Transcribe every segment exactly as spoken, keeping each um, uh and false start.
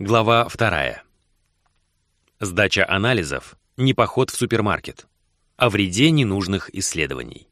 Глава вторая. Сдача анализов – не поход в супермаркет. О вреде ненужных исследований.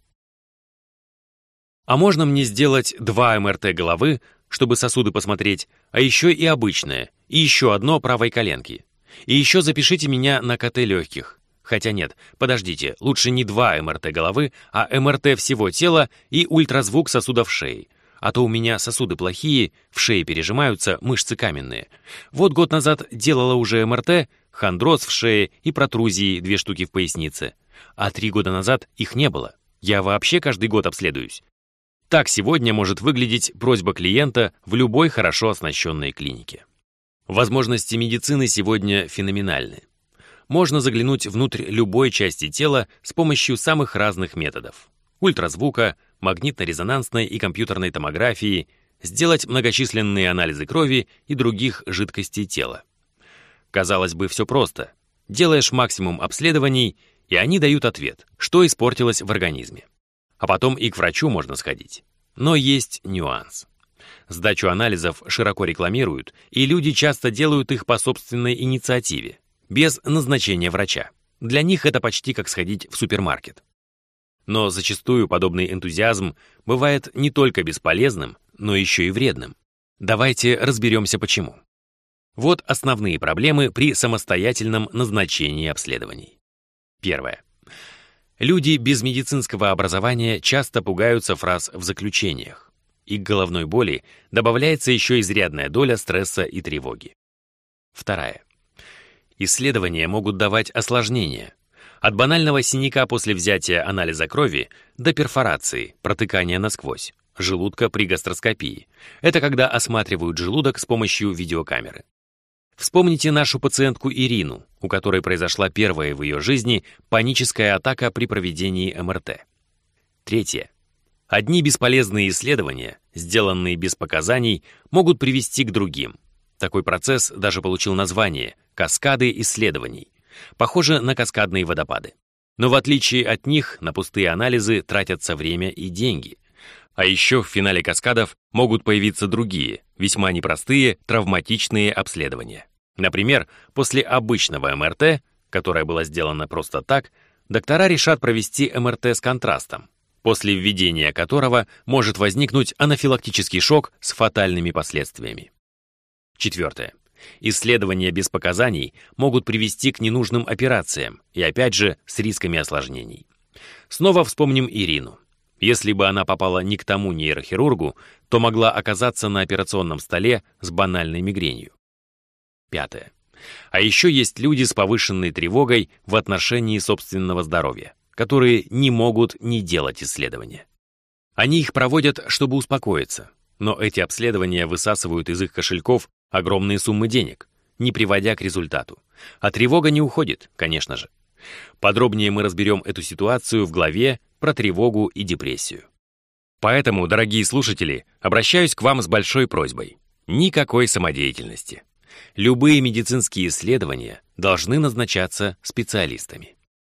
А можно мне сделать два эм эр тэ головы, чтобы сосуды посмотреть, а еще и обычное, и еще одно правой коленки. И еще запишите меня на ка тэ легких. Хотя нет, подождите, лучше не два эм эр тэ головы, а эм эр тэ всего тела и ультразвук сосудов шеи. А то у меня сосуды плохие, в шее пережимаются, мышцы каменные. Вот год назад делала уже эм эр тэ, хондроз в шее и протрузии, две штуки в пояснице. А три года назад их не было. Я вообще каждый год обследуюсь. Так сегодня может выглядеть просьба клиента в любой хорошо оснащенной клинике. Возможности медицины сегодня феноменальны. Можно заглянуть внутрь любой части тела с помощью самых разных методов. Ультразвука, магнитно-резонансной и компьютерной томографии, сделать многочисленные анализы крови и других жидкостей тела. Казалось бы, все просто. Делаешь максимум обследований, и они дают ответ, что испортилось в организме. А потом и к врачу можно сходить. Но есть нюанс. Сдачу анализов широко рекламируют, и люди часто делают их по собственной инициативе, без назначения врача. Для них это почти как сходить в супермаркет. Но зачастую подобный энтузиазм бывает не только бесполезным, но еще и вредным. Давайте разберемся почему. Вот основные проблемы при самостоятельном назначении обследований. Первое. Люди без медицинского образования часто пугаются фраз в заключениях. И к головной боли добавляется еще изрядная доля стресса и тревоги. Второе. Исследования могут давать осложнения. От банального синяка после взятия анализа крови до перфорации, протыкания насквозь, желудка при гастроскопии. Это когда осматривают желудок с помощью видеокамеры. Вспомните нашу пациентку Ирину, у которой произошла первая в ее жизни паническая атака при проведении эм эр тэ. Третье. Одни бесполезные исследования, сделанные без показаний, могут привести к другим. Такой процесс даже получил название «каскады исследований». Похоже на каскадные водопады. Но в отличие от них, на пустые анализы тратятся время и деньги. А еще в финале каскадов могут появиться другие, весьма непростые, травматичные обследования. Например, после обычного эм эр тэ, которое было сделано просто так, доктора решат провести эм эр тэ с контрастом, после введения которого может возникнуть анафилактический шок с фатальными последствиями. Четвертое. Исследования без показаний могут привести к ненужным операциям и, опять же, с рисками осложнений. Снова вспомним Ирину. Если бы она попала не к тому нейрохирургу, то могла оказаться на операционном столе с банальной мигренью. Пятое. А еще есть люди с повышенной тревогой в отношении собственного здоровья, которые не могут не делать исследования. Они их проводят, чтобы успокоиться, но эти обследования высасывают из их кошельков огромные суммы денег, не приводя к результату. А тревога не уходит, конечно же. Подробнее мы разберем эту ситуацию в главе про тревогу и депрессию. Поэтому, дорогие слушатели, обращаюсь к вам с большой просьбой. Никакой самодеятельности. Любые медицинские исследования должны назначаться специалистами.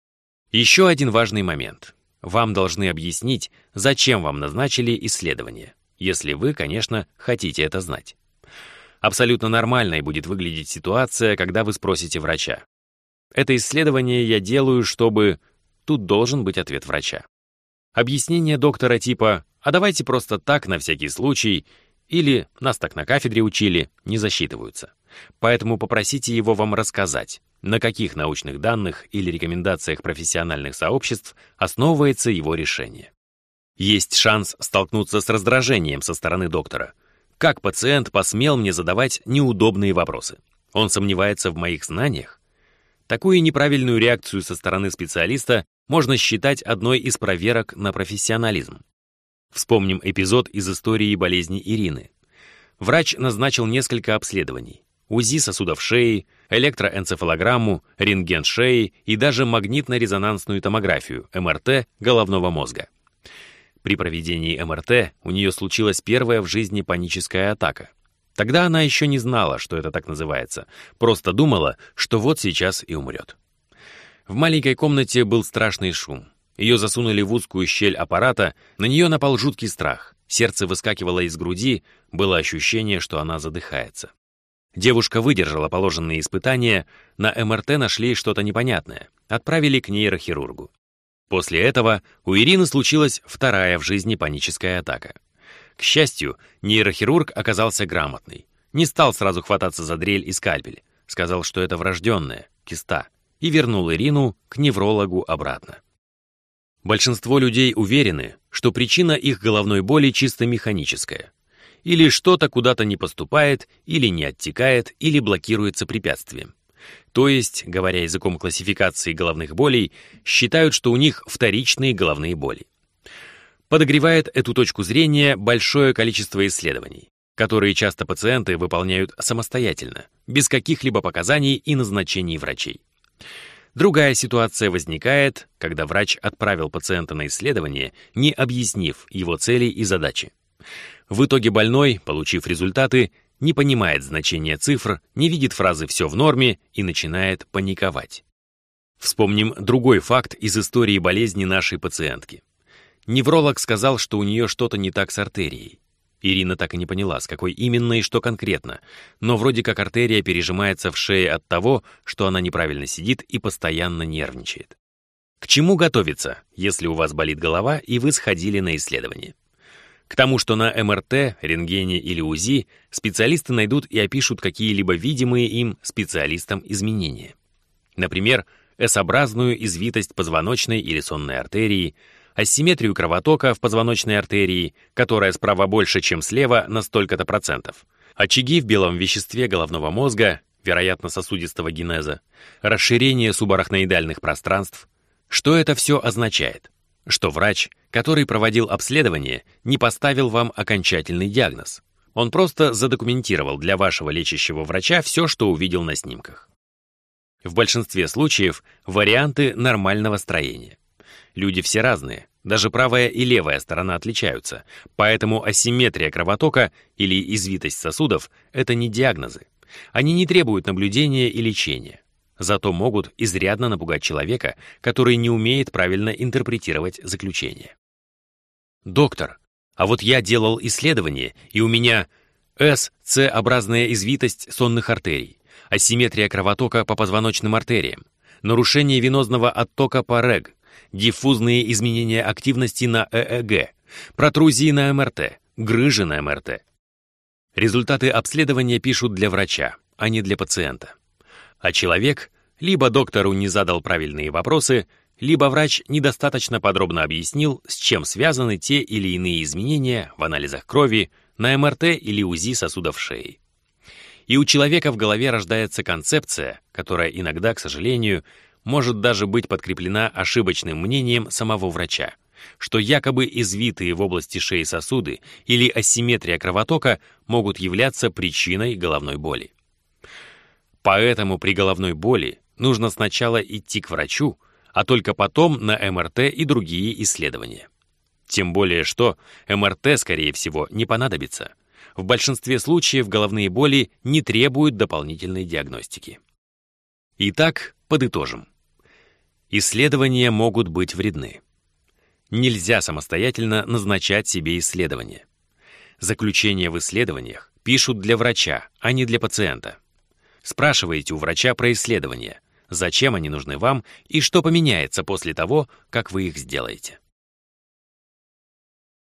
Еще один важный момент. Вам должны объяснить, зачем вам назначили исследование, если вы, конечно, хотите это знать. Абсолютно нормальной будет выглядеть ситуация, когда вы спросите врача. Это исследование я делаю, чтобы... Тут должен быть ответ врача. Объяснение доктора типа «а давайте просто так на всякий случай» или «нас так на кафедре учили» не засчитываются. Поэтому попросите его вам рассказать, на каких научных данных или рекомендациях профессиональных сообществ основывается его решение. Есть шанс столкнуться с раздражением со стороны доктора. Как пациент посмел мне задавать неудобные вопросы? Он сомневается в моих знаниях? Такую неправильную реакцию со стороны специалиста можно считать одной из проверок на профессионализм. Вспомним эпизод из истории болезни Ирины. Врач назначил несколько обследований: УЗИ сосудов шеи, электроэнцефалограмму, рентген шеи и даже магнитно-резонансную томографию, эм эр тэ головного мозга. При проведении эм эр тэ у нее случилась первая в жизни паническая атака. Тогда она еще не знала, что это так называется, просто думала, что вот сейчас и умрет. В маленькой комнате был страшный шум. Ее засунули в узкую щель аппарата, на нее напал жуткий страх. Сердце выскакивало из груди, было ощущение, что она задыхается. Девушка выдержала положенные испытания, на эм эр тэ нашли что-то непонятное, отправили к нейрохирургу. После этого у Ирины случилась вторая в жизни паническая атака. К счастью, нейрохирург оказался грамотный. Не стал сразу хвататься за дрель и скальпель. Сказал, что это врожденная, киста, и вернул Ирину к неврологу обратно. Большинство людей уверены, что причина их головной боли чисто механическая. Или что-то куда-то не поступает, или не оттекает, или блокируется препятствием. То есть, говоря языком классификации головных болей, считают, что у них вторичные головные боли. Подогревает эту точку зрения большое количество исследований, которые часто пациенты выполняют самостоятельно, без каких-либо показаний и назначений врачей. Другая ситуация возникает, когда врач отправил пациента на исследование, не объяснив его целей и задачи. В итоге больной, получив результаты, не понимает значения цифр, не видит фразы «все в норме» и начинает паниковать. Вспомним другой факт из истории болезни нашей пациентки. Невролог сказал, что у нее что-то не так с артерией. Ирина так и не поняла, с какой именно и что конкретно, но вроде как артерия пережимается в шее от того, что она неправильно сидит и постоянно нервничает. К чему готовиться, если у вас болит голова и вы сходили на исследование? К тому, что на эм эр тэ, рентгене или УЗИ специалисты найдут и опишут какие-либо видимые им специалистам изменения. Например, эс-образную извитость позвоночной или сонной артерии, асимметрию кровотока в позвоночной артерии, которая справа больше, чем слева на столько-то процентов, очаги в белом веществе головного мозга, вероятно, сосудистого генеза, расширение субарахноидальных пространств. Что это все означает? Что врач, который проводил обследование, не поставил вам окончательный диагноз. Он просто задокументировал для вашего лечащего врача все, что увидел на снимках. В большинстве случаев варианты нормального строения. Люди все разные, даже правая и левая сторона отличаются, поэтому асимметрия кровотока или извитость сосудов — это не диагнозы. Они не требуют наблюдения и лечения. Зато могут изрядно напугать человека, который не умеет правильно интерпретировать заключение. Доктор, а вот я делал исследование, и у меня эс-С-образная извитость сонных артерий, асимметрия кровотока по позвоночным артериям, нарушение венозного оттока по РЭГ, диффузные изменения активности на э э гэ, протрузии на эм эр тэ, грыжи на эм эр тэ. Результаты обследования пишут для врача, а не для пациента. А человек либо доктору не задал правильные вопросы, либо врач недостаточно подробно объяснил, с чем связаны те или иные изменения в анализах крови, на эм эр тэ или УЗИ сосудов шеи. И у человека в голове рождается концепция, которая иногда, к сожалению, может даже быть подкреплена ошибочным мнением самого врача, что якобы извитые в области шеи сосуды или асимметрия кровотока могут являться причиной головной боли. Поэтому при головной боли нужно сначала идти к врачу, а только потом на эм эр тэ и другие исследования. Тем более, что эм эр тэ, скорее всего, не понадобится. В большинстве случаев головные боли не требуют дополнительной диагностики. Итак, подытожим. Исследования могут быть вредны. Нельзя самостоятельно назначать себе исследования. Заключения в исследованиях пишут для врача, а не для пациента. Спрашивайте у врача про исследования, зачем они нужны вам и что поменяется после того, как вы их сделаете.